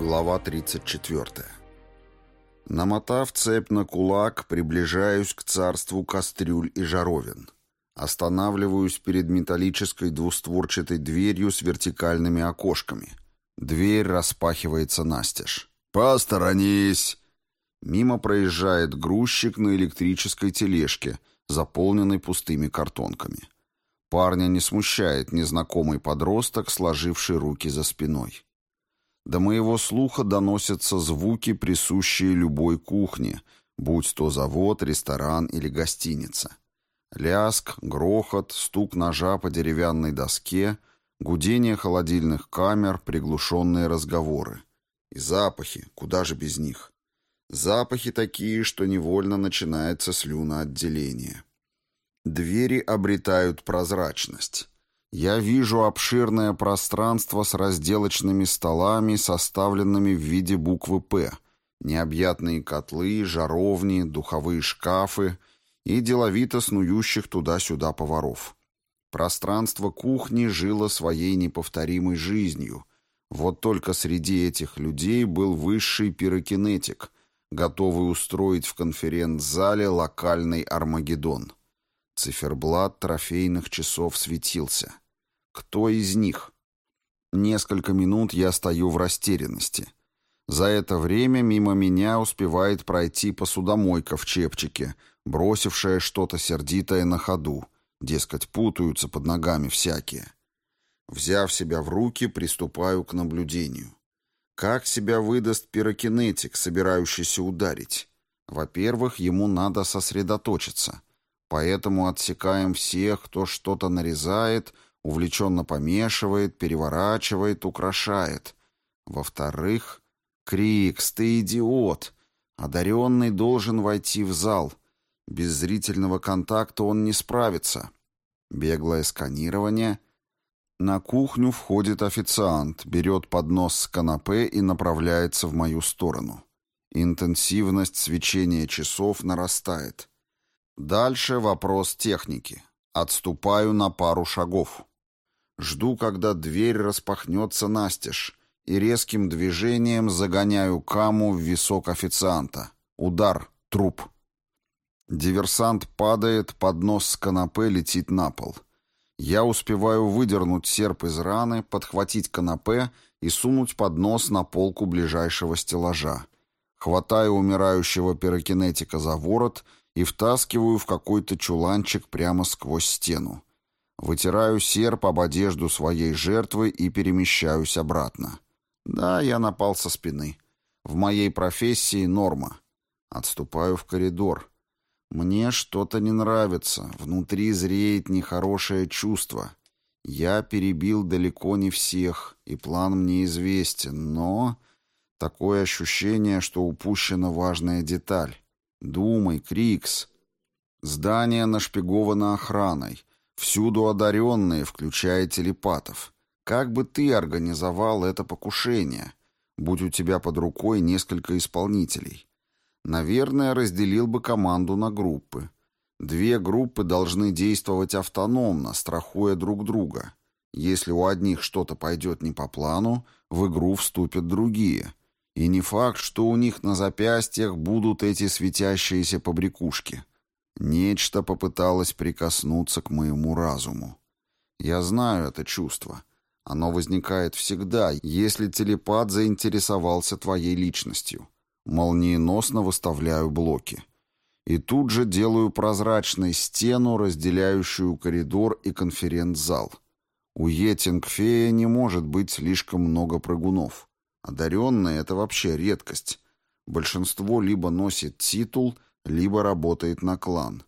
Глава 34. Намотав цепь на кулак, приближаюсь к царству кастрюль и жаровин. Останавливаюсь перед металлической двустворчатой дверью с вертикальными окошками. Дверь распахивается настежь. «Посторонись!» Мимо проезжает грузчик на электрической тележке, заполненной пустыми картонками. Парня не смущает незнакомый подросток, сложивший руки за спиной. До моего слуха доносятся звуки, присущие любой кухне, будь то завод, ресторан или гостиница. Лязг, грохот, стук ножа по деревянной доске, гудение холодильных камер, приглушенные разговоры. И запахи, куда же без них? Запахи такие, что невольно начинается слюноотделение. Двери обретают прозрачность. Я вижу обширное пространство с разделочными столами, составленными в виде буквы «П», необъятные котлы, жаровни, духовые шкафы и деловито снующих туда-сюда поваров. Пространство кухни жило своей неповторимой жизнью. Вот только среди этих людей был высший пирокинетик, готовый устроить в конференц-зале локальный Армагеддон. Циферблат трофейных часов светился. Кто из них? Несколько минут я стою в растерянности. За это время мимо меня успевает пройти посудомойка в чепчике, бросившая что-то сердитое на ходу. Дескать, путаются под ногами всякие. Взяв себя в руки, приступаю к наблюдению. Как себя выдаст пирокинетик, собирающийся ударить? Во-первых, ему надо сосредоточиться. Поэтому отсекаем всех, кто что-то нарезает, увлеченно помешивает, переворачивает, украшает. Во-вторых, Крикс, ты идиот! Одаренный должен войти в зал. Без зрительного контакта он не справится. Беглое сканирование. На кухню входит официант, берет поднос с канапе и направляется в мою сторону. Интенсивность свечения часов нарастает. Дальше вопрос техники. Отступаю на пару шагов. Жду, когда дверь распахнется настежь, и резким движением загоняю каму в висок официанта. Удар. Труп. Диверсант падает, поднос с канапе летит на пол. Я успеваю выдернуть серп из раны, подхватить канапе и сунуть поднос на полку ближайшего стеллажа. Хватаю умирающего пирокинетика за ворот и втаскиваю в какой-то чуланчик прямо сквозь стену. Вытираю серп об одежду своей жертвы и перемещаюсь обратно. Да, я напал со спины. В моей профессии норма. Отступаю в коридор. Мне что-то не нравится. Внутри зреет нехорошее чувство. Я перебил далеко не всех, и план мне известен, но... Такое ощущение, что упущена важная деталь. Думай, Крикс. Здание нашпиговано охраной. Всюду одаренные, включая телепатов. Как бы ты организовал это покушение? Будь у тебя под рукой несколько исполнителей. Наверное, разделил бы команду на группы. 2 группы должны действовать автономно, страхуя друг друга. Если у одних что-то пойдет не по плану, в игру вступят другие. И не факт, что у них на запястьях будут эти светящиеся побрякушки. Нечто попыталось прикоснуться к моему разуму. Я знаю это чувство. Оно возникает всегда, если телепат заинтересовался твоей личностью. Молниеносно выставляю блоки. И тут же делаю прозрачной стену, разделяющую коридор и конференц-зал. У Йетингфея не может быть слишком много прыгунов. Одаренные — это вообще редкость. Большинство либо носит титул, либо работает на клан.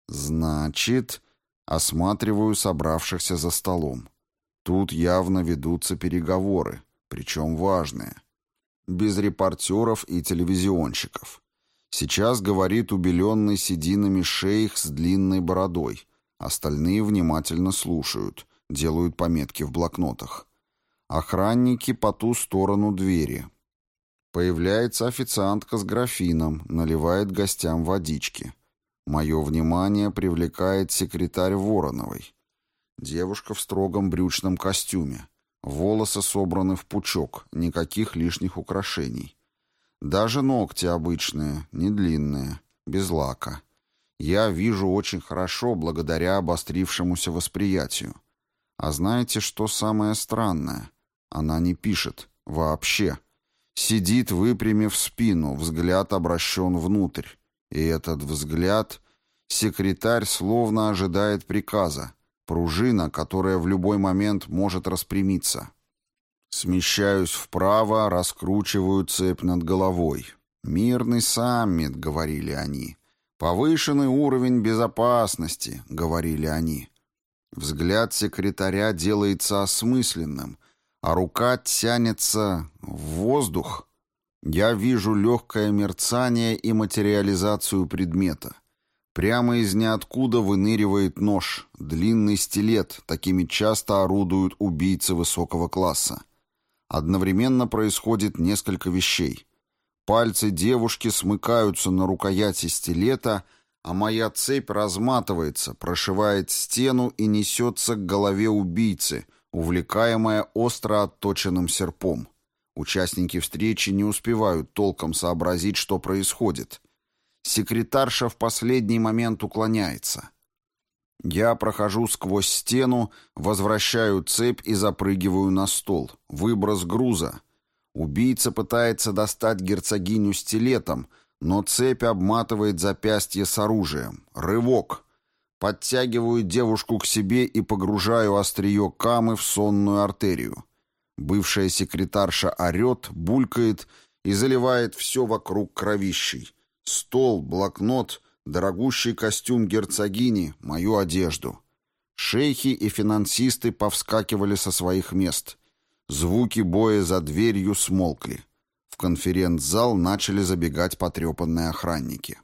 Значит, осматриваю собравшихся за столом. Тут явно ведутся переговоры, причем важные. Без репортеров и телевизионщиков. Сейчас говорит убеленный сединами шейх с длинной бородой. Остальные внимательно слушают, делают пометки в блокнотах. Охранники по ту сторону двери. Появляется официантка с графином, наливает гостям водички. Мое внимание привлекает секретарь Вороновой. Девушка в строгом брючном костюме. Волосы собраны в пучок, никаких лишних украшений. Даже ногти обычные, не длинные, без лака. Я вижу очень хорошо благодаря обострившемуся восприятию. А знаете, что самое странное? Она не пишет. Вообще. Сидит, выпрямив спину, взгляд обращен внутрь. И этот взгляд... Секретарь словно ожидает приказа. Пружина, которая в любой момент может распрямиться. Смещаюсь вправо, раскручиваю цепь над головой. «Мирный саммит», — говорили они. «Повышенный уровень безопасности», — говорили они. Взгляд секретаря делается осмысленным, а рука тянется в воздух. Я вижу легкое мерцание и материализацию предмета. Прямо из ниоткуда выныривает нож, длинный стилет, такими часто орудуют убийцы высокого класса. Одновременно происходит несколько вещей. Пальцы девушки смыкаются на рукояти стилета, а моя цепь разматывается, прошивает стену и несется к голове убийцы, увлекаемая остро отточенным серпом. Участники встречи не успевают толком сообразить, что происходит. Секретарша в последний момент уклоняется. Я прохожу сквозь стену, возвращаю цепь и запрыгиваю на стол. Выброс груза. Убийца пытается достать герцогиню стилетом, но цепь обматывает запястье с оружием. Рывок. Подтягиваю девушку к себе и погружаю острие камы в сонную артерию. Бывшая секретарша орет, булькает и заливает все вокруг кровищей. Стол, блокнот, дорогущий костюм герцогини, мою одежду. Шейхи и финансисты повскакивали со своих мест. Звуки боя за дверью смолкли. В конференц-зал начали забегать потрепанные охранники.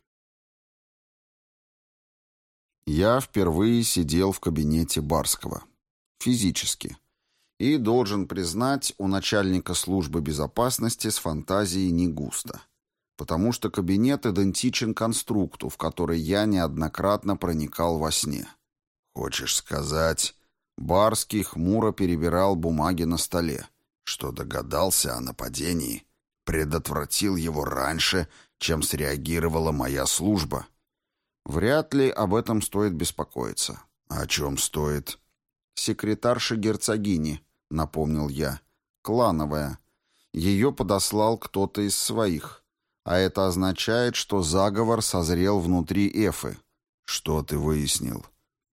Я впервые сидел в кабинете Барского. Физически. И, должен признать, у начальника службы безопасности с фантазией не густо. Потому что кабинет идентичен конструкту, в который я неоднократно проникал во сне. «Хочешь сказать...» Барский хмуро перебирал бумаги на столе. «Что догадался о нападении? Предотвратил его раньше, чем среагировала моя служба?» «Вряд ли об этом стоит беспокоиться». «О чем стоит?» «Секретарша герцогини», — напомнил я. «Клановая. Ее подослал кто-то из своих. А это означает, что заговор созрел внутри Эфы». «Что ты выяснил?»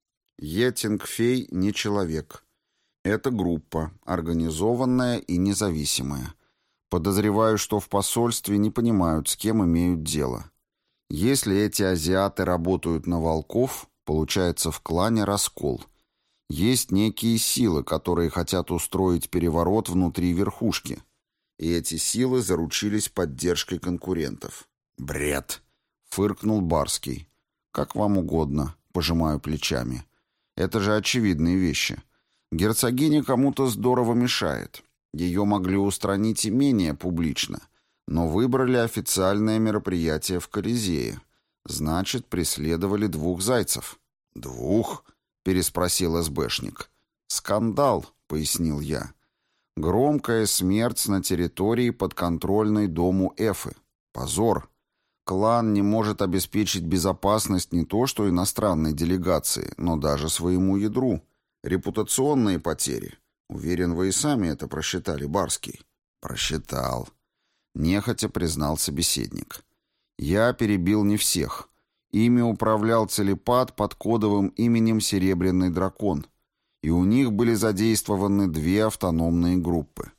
Етингфей не человек. Это группа, организованная и независимая. Подозреваю, что в посольстве не понимают, с кем имеют дело. Если эти азиаты работают на волков, получается в клане раскол. Есть некие силы, которые хотят устроить переворот внутри верхушки. И эти силы заручились поддержкой конкурентов. «Бред!» — фыркнул Барский. «Как вам угодно», — пожимаю плечами. «Это же очевидные вещи. Герцогиня кому-то здорово мешает. Ее могли устранить и менее публично, но выбрали официальное мероприятие в Колизее. Значит, преследовали двух зайцев». «Двух?» — переспросил СБшник. «Скандал», — пояснил я. «Громкая смерть на территории, подконтрольной дому Эфы. Позор. Клан не может обеспечить безопасность не то что иностранной делегации, но даже своему ядру. Репутационные потери. Уверен, вы и сами это просчитали, Барский». «Просчитал», — нехотя признал собеседник. «Я перебил не всех. Ими управлял телепат под кодовым именем «Серебряный дракон», и у них были задействованы две автономные группы».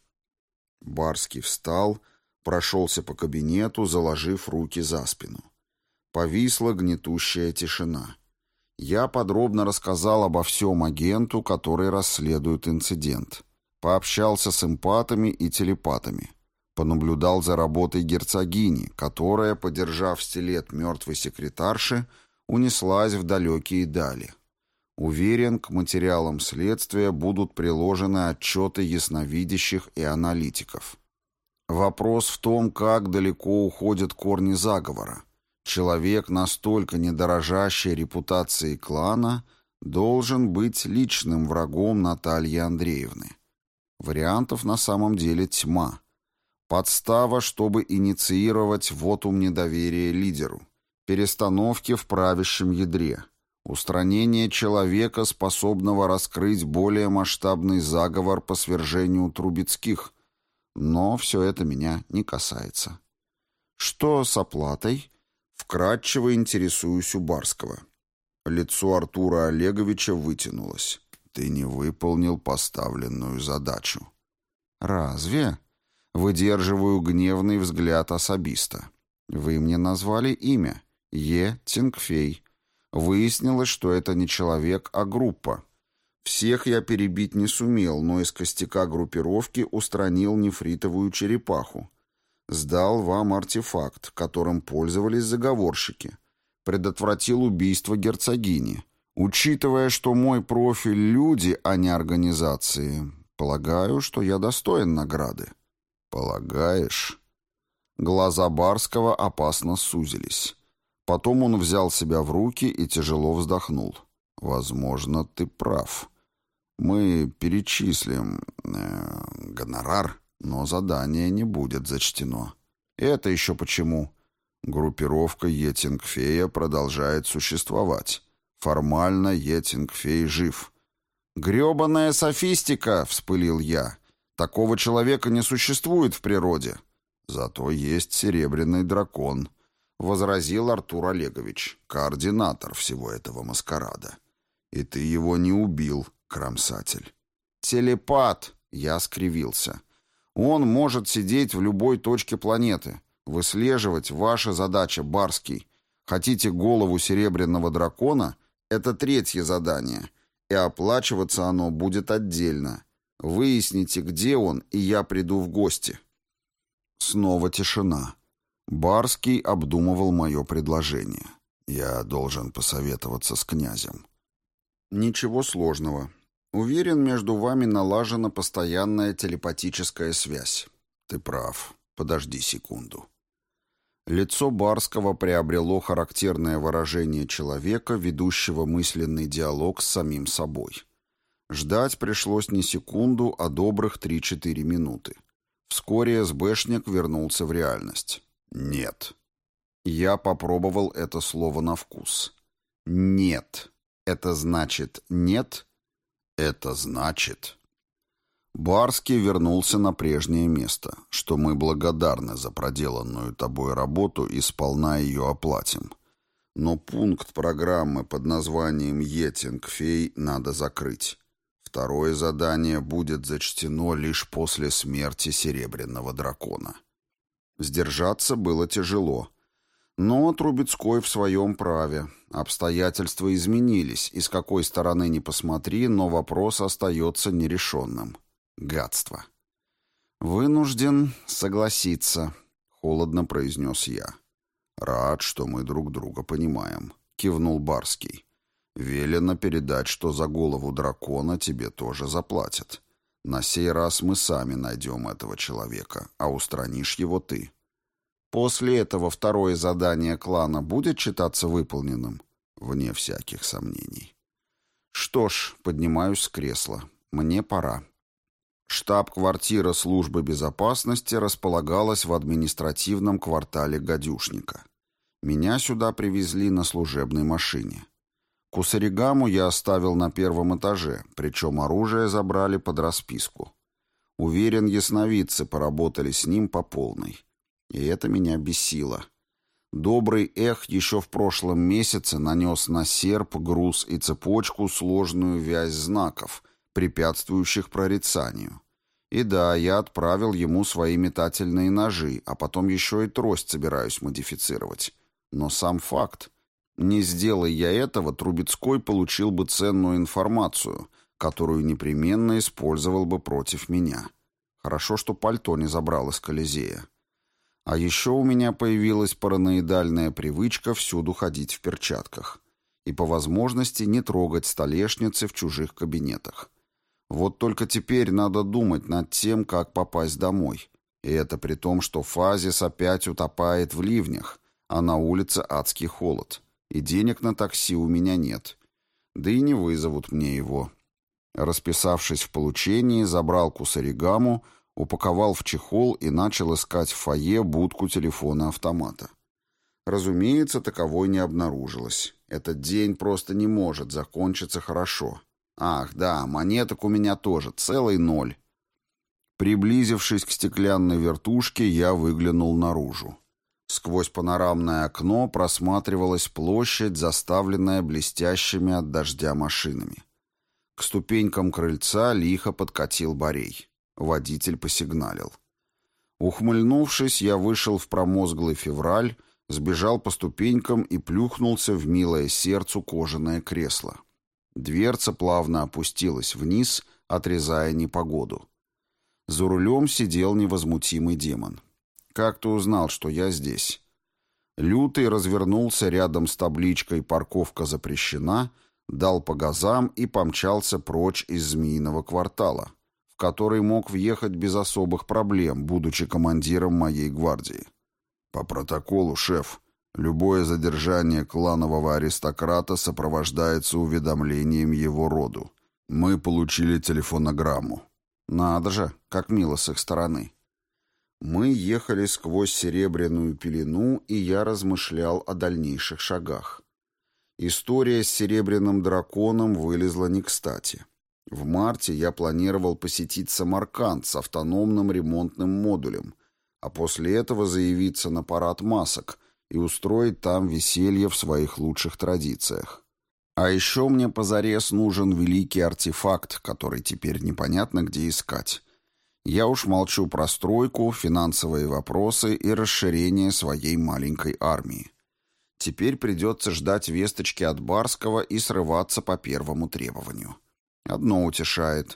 Барский встал, прошелся по кабинету, заложив руки за спину. Повисла гнетущая тишина. Я подробно рассказал обо всем агенту, который расследует инцидент. Пообщался с эмпатами и телепатами. Понаблюдал за работой герцогини, которая, подержав стилет мертвой секретарши, унеслась в далекие дали. Уверен, к материалам следствия будут приложены отчеты ясновидящих и аналитиков. Вопрос в том, как далеко уходят корни заговора. Человек, настолько недорожащий репутацией клана, должен быть личным врагом Натальи Андреевны. Вариантов на самом деле тьма. Подстава, чтобы инициировать вотум недоверия лидеру. Перестановки в правящем ядре. Устранение человека, способного раскрыть более масштабный заговор по свержению Трубецких. Но все это меня не касается. Что с оплатой? Вкратчиво интересуюсь у Барского. Лицо Артура Олеговича вытянулось. Ты не выполнил поставленную задачу. Разве? Выдерживаю гневный взгляд особиста. Вы мне назвали имя. Тингфей. Выяснилось, что это не человек, а группа. Всех я перебить не сумел, но из костяка группировки устранил нефритовую черепаху. Сдал вам артефакт, которым пользовались заговорщики. Предотвратил убийство герцогини. Учитывая, что мой профиль — люди, а не организации, полагаю, что я достоин награды. Полагаешь? Глаза Барского опасно сузились. Потом он взял себя в руки и тяжело вздохнул. Возможно, ты прав. Мы перечислим гонорар, но задание не будет зачтено. Это еще почему? Группировка Етингфея продолжает существовать. Формально Етингфей жив. «Гребаная софистика!» — вспылил я. «Такого человека не существует в природе». «Зато есть серебряный дракон», — возразил Артур Олегович, координатор всего этого маскарада. «И ты его не убил, кромсатель». «Телепат!» — я скривился. «Он может сидеть в любой точке планеты. Выслеживать — ваша задача, Барский. Хотите голову серебряного дракона — это третье задание, и оплачиваться оно будет отдельно. Выясните, где он, и я приду в гости». Снова тишина. Барский обдумывал мое предложение. «Я должен посоветоваться с князем». «Ничего сложного. Уверен, между вами налажена постоянная телепатическая связь». «Ты прав. Подожди секунду». Лицо Барского приобрело характерное выражение человека, ведущего мысленный диалог с самим собой. Ждать пришлось не секунду, а добрых 3-4 минуты. Вскоре СБшник вернулся в реальность. «Нет». Я попробовал это слово на вкус. «Нет». Это значит «нет»? Это значит... Барский вернулся на прежнее место, что мы благодарны за проделанную тобой работу и сполна ее оплатим. Но пункт программы под названием «Етингфей» надо закрыть. Второе задание будет зачтено лишь после смерти Серебряного дракона. Сдержаться было тяжело. Но Трубецкой в своем праве. Обстоятельства изменились, и с какой стороны ни посмотри, но вопрос остается нерешенным. Гадство. «Вынужден согласиться», — холодно произнес я. «Рад, что мы друг друга понимаем», — кивнул Барский. «Велено передать, что за голову дракона тебе тоже заплатят. На сей раз мы сами найдем этого человека, а устранишь его ты». «После этого второе задание клана будет считаться выполненным?» «Вне всяких сомнений». «Что ж, поднимаюсь с кресла. Мне пора». Штаб-квартира службы безопасности располагалась в административном квартале Гадюшника. Меня сюда привезли на служебной машине. Кусаригаму я оставил на первом этаже, причем оружие забрали под расписку. Уверен, ясновидцы поработали с ним по полной. И это меня бесило. Добрый Эх еще в прошлом месяце нанес на серп, груз и цепочку сложную вязь знаков, препятствующих прорицанию. И да, я отправил ему свои метательные ножи, а потом еще и трость собираюсь модифицировать. Но сам факт. Не сделай я этого, Трубецкой получил бы ценную информацию, которую непременно использовал бы против меня. Хорошо, что пальто не забрал из Колизея. А еще у меня появилась параноидальная привычка всюду ходить в перчатках. И по возможности не трогать столешницы в чужих кабинетах. Вот только теперь надо думать над тем, как попасть домой. И это при том, что Фазис опять утопает в ливнях, а на улице адский холод. И денег на такси у меня нет. Да и не вызовут мне его. Расписавшись в получении, забрал кусаригаму, упаковал в чехол и начал искать в фойе будку телефона-автомата. Разумеется, таковой не обнаружилось. Этот день просто не может закончиться хорошо. Ах, да, монеток у меня тоже, целый 0. Приблизившись к стеклянной вертушке, я выглянул наружу. Сквозь панорамное окно просматривалась площадь, заставленная блестящими от дождя машинами. К ступенькам крыльца лихо подкатил Борей. Водитель посигналил. Ухмыльнувшись, я вышел в промозглый февраль, сбежал по ступенькам и плюхнулся в милое сердцу кожаное кресло. Дверца плавно опустилась вниз, отрезая непогоду. За рулем сидел невозмутимый демон. «Как ты узнал, что я здесь?» Лютый развернулся рядом с табличкой «Парковка запрещена», дал по газам и помчался прочь из Змеиного квартала, в который мог въехать без особых проблем, будучи командиром моей гвардии. «По протоколу, шеф, любое задержание кланового аристократа сопровождается уведомлением его роду. Мы получили телефонограмму». «Надо же, как мило с их стороны». Мы ехали сквозь серебряную пелену, и я размышлял о дальнейших шагах. История с серебряным драконом вылезла не кстати. В марте я планировал посетить Самарканд с автономным ремонтным модулем, а после этого заявиться на парад масок и устроить там веселье в своих лучших традициях. А еще мне позарез нужен великий артефакт, который теперь непонятно где искать. Я уж молчу про стройку, финансовые вопросы и расширение своей маленькой армии. Теперь придется ждать весточки от Барского и срываться по первому требованию. Одно утешает.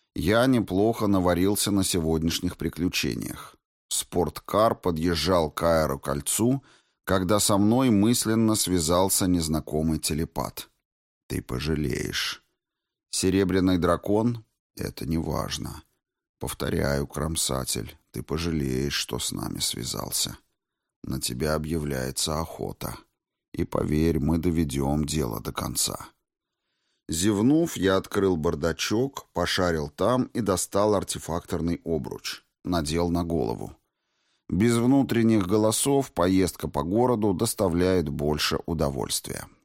Я неплохо наварился на сегодняшних приключениях. Спорткар подъезжал к аэрокольцу, когда со мной мысленно связался незнакомый телепат. «Ты пожалеешь». «Серебряный дракон?» «Это не важно. Повторяю, кромсатель, ты пожалеешь, что с нами связался. На тебя объявляется охота. И поверь, мы доведем дело до конца». Зевнув, я открыл бардачок, пошарил там и достал артефакторный обруч. Надел на голову. Без внутренних голосов поездка по городу доставляет больше удовольствия.